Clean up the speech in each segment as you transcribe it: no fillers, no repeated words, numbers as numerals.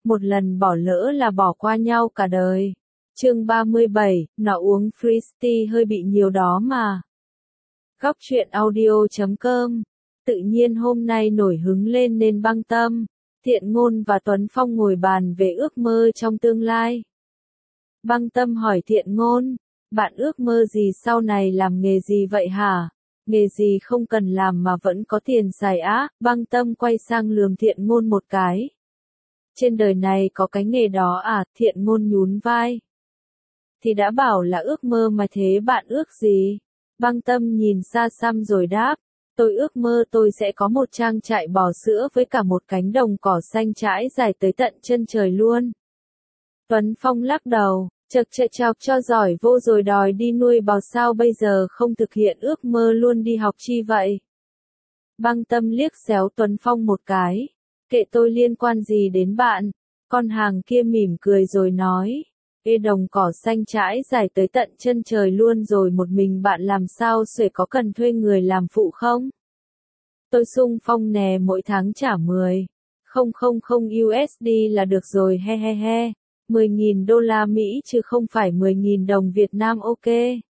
một lần bỏ lỡ là bỏ qua nhau cả đời. Chương 37, nó uống Fristy hơi bị nhiều đó mà. Góc truyện audio.com. Tự nhiên hôm nay nổi hứng lên nên Băng Tâm, Thiện Ngôn và Tuấn Phong ngồi bàn về ước mơ trong tương lai. Băng Tâm hỏi Thiện Ngôn, bạn ước mơ gì sau này, làm nghề gì vậy hả? Nghề gì không cần làm mà vẫn có tiền xài á? Băng Tâm quay sang lườm Thiện Ngôn một cái. Trên đời này có cái nghề đó à? Thiện Ngôn nhún vai. Thì đã bảo là ước mơ mà, thế bạn ước gì? Băng Tâm nhìn xa xăm rồi đáp, tôi ước mơ tôi sẽ có một trang trại bò sữa với cả một cánh đồng cỏ xanh trải dài tới tận chân trời luôn. Tuấn Phong lắc đầu, chật chọc cho giỏi vô rồi đòi đi nuôi bò sao bây giờ không thực hiện ước mơ luôn đi học chi vậy? Băng Tâm liếc xéo Tuấn Phong một cái, kệ tôi liên quan gì đến bạn? Con hàng kia mỉm cười rồi nói, đồng cỏ xanh trải dài tới tận chân trời luôn rồi một mình bạn làm sao xuể, có cần thuê người làm phụ không? Tôi xung phong nè, mỗi tháng trả 10,000 USD là được rồi, he he he. 10.000 đô la Mỹ chứ không phải 10.000 đồng Việt Nam, ok.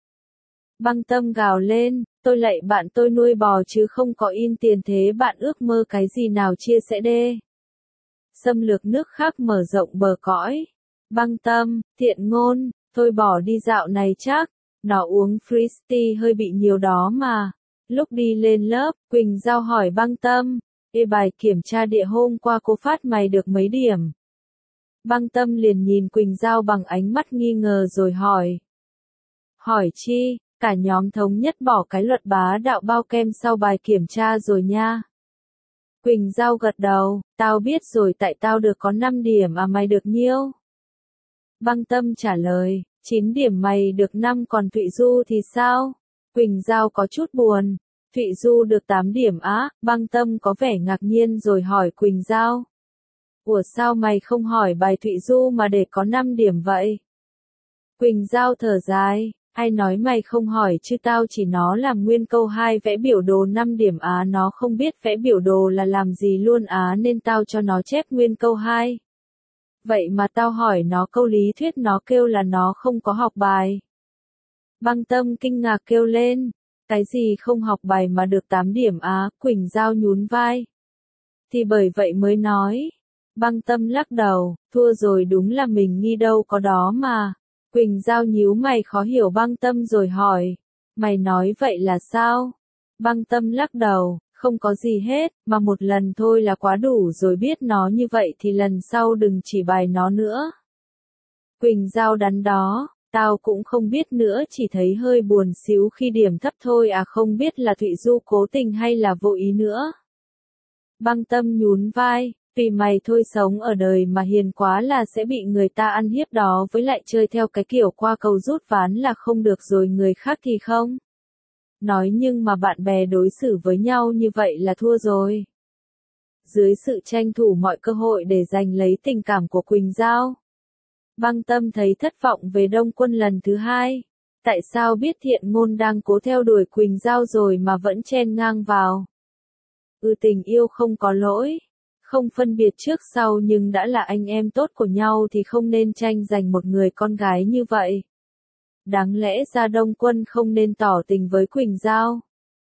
Băng Tâm gào lên, tôi lạy bạn, tôi nuôi bò chứ không có in tiền, thế bạn ước mơ cái gì nào chia sẻ đê. Xâm lược nước khác mở rộng bờ cõi. Băng Tâm, Thiện Ngôn, thôi bỏ đi dạo này chắc, nó uống Fristy hơi bị nhiều đó mà. Lúc đi lên lớp, Quỳnh Giao hỏi Băng Tâm, bài kiểm tra địa hôm qua cô phát mày được mấy điểm? Băng Tâm liền nhìn Quỳnh Giao bằng ánh mắt nghi ngờ rồi hỏi. Hỏi chi? Cả nhóm thống nhất bỏ cái luật bá đạo bao kem sau bài kiểm tra rồi nha. Quỳnh Giao gật đầu, tao biết rồi, tại tao được có 5 điểm à, mày được nhiêu? Băng Tâm trả lời, 9 điểm, mày được 5, còn Thụy Du thì sao? Quỳnh Giao có chút buồn, Thụy Du được 8 điểm á. Băng Tâm có vẻ ngạc nhiên rồi hỏi Quỳnh Giao. Ủa sao mày không hỏi bài Thụy Du mà để có 5 điểm vậy? Quỳnh Giao thở dài, ai nói mày không hỏi chứ, tao chỉ nó làm nguyên câu 2 vẽ biểu đồ 5 điểm á, nó không biết vẽ biểu đồ là làm gì luôn á nên tao cho nó chép nguyên câu 2. Vậy mà tao hỏi nó câu lý thuyết nó kêu là nó không có học bài. Băng Tâm kinh ngạc kêu lên, cái gì không học bài mà được 8 điểm á? Quỳnh Giao nhún vai. Thì bởi vậy mới nói. Băng Tâm lắc đầu, thua rồi, đúng là mình nghi đâu có đó mà. Quỳnh Giao nhíu mày khó hiểu Băng Tâm rồi hỏi, mày nói vậy là sao? Băng Tâm lắc đầu, không có gì hết, mà một lần thôi là quá đủ rồi, biết nó như vậy thì lần sau đừng chỉ bài nó nữa. Quỳnh Giao đắn đó, tao cũng không biết nữa, chỉ thấy hơi buồn xíu khi điểm thấp thôi à, không biết là Thụy Du cố tình hay là vô ý nữa. Băng Tâm nhún vai, vì mày thôi, sống ở đời mà hiền quá là sẽ bị người ta ăn hiếp đó, với lại chơi theo cái kiểu qua cầu rút ván là không được rồi, người khác thì không. Nói nhưng mà bạn bè đối xử với nhau như vậy là thua rồi. Dưới sự tranh thủ mọi cơ hội để giành lấy tình cảm của Quỳnh Giao, Băng Tâm thấy thất vọng về Đông Quân lần thứ 2. Tại sao biết Thiện Ngôn đang cố theo đuổi Quỳnh Giao rồi mà vẫn chen ngang vào? Tình yêu không có lỗi, không phân biệt trước sau, nhưng đã là anh em tốt của nhau thì không nên tranh giành một người con gái như vậy. Đáng lẽ ra Đông Quân không nên tỏ tình với Quỳnh Giao.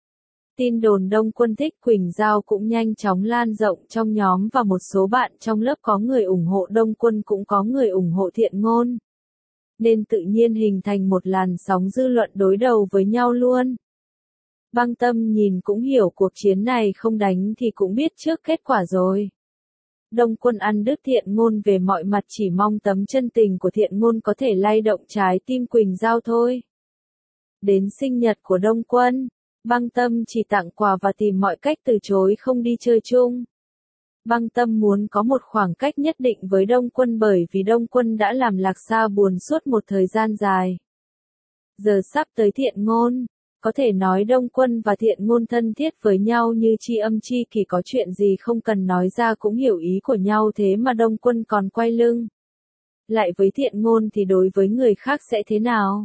Tin đồn Đông Quân thích Quỳnh Giao cũng nhanh chóng lan rộng trong nhóm, và một số bạn trong lớp có người ủng hộ Đông Quân cũng có người ủng hộ Thiện Ngôn. Nên tự nhiên hình thành một làn sóng dư luận đối đầu với nhau luôn. Băng Tâm nhìn cũng hiểu cuộc chiến này không đánh thì cũng biết trước kết quả rồi. Đông Quân ăn đứt Thiện Ngôn về mọi mặt, chỉ mong tấm chân tình của Thiện Ngôn có thể lay động trái tim Quỳnh Giao thôi. Đến sinh nhật của Đông Quân, Băng Tâm chỉ tặng quà và tìm mọi cách từ chối không đi chơi chung. Băng Tâm muốn có một khoảng cách nhất định với Đông Quân bởi vì Đông Quân đã làm Lạc Sa buồn suốt một thời gian dài. Giờ sắp tới Thiện Ngôn, có thể nói Đông Quân và Thiện Ngôn thân thiết với nhau như tri âm tri kỷ, có chuyện gì không cần nói ra cũng hiểu ý của nhau, thế mà Đông Quân còn quay lưng lại với Thiện Ngôn thì đối với người khác sẽ thế nào?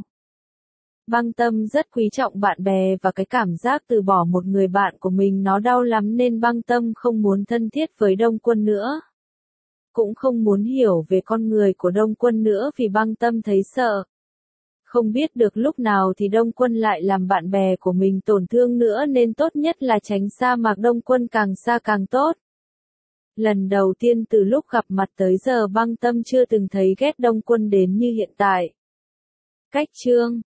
Băng Tâm rất quý trọng bạn bè và cái cảm giác từ bỏ một người bạn của mình nó đau lắm, nên Băng Tâm không muốn thân thiết với Đông Quân nữa. cũng không muốn hiểu về con người của Đông Quân nữa vì Băng Tâm thấy sợ. Không biết được lúc nào thì Đông Quân lại làm bạn bè của mình tổn thương nữa nên tốt nhất là tránh xa Mạc Đông Quân càng xa càng tốt. Lần đầu tiên từ lúc gặp mặt tới giờ Băng Tâm chưa từng thấy ghét Đông Quân đến như hiện tại. Cách chương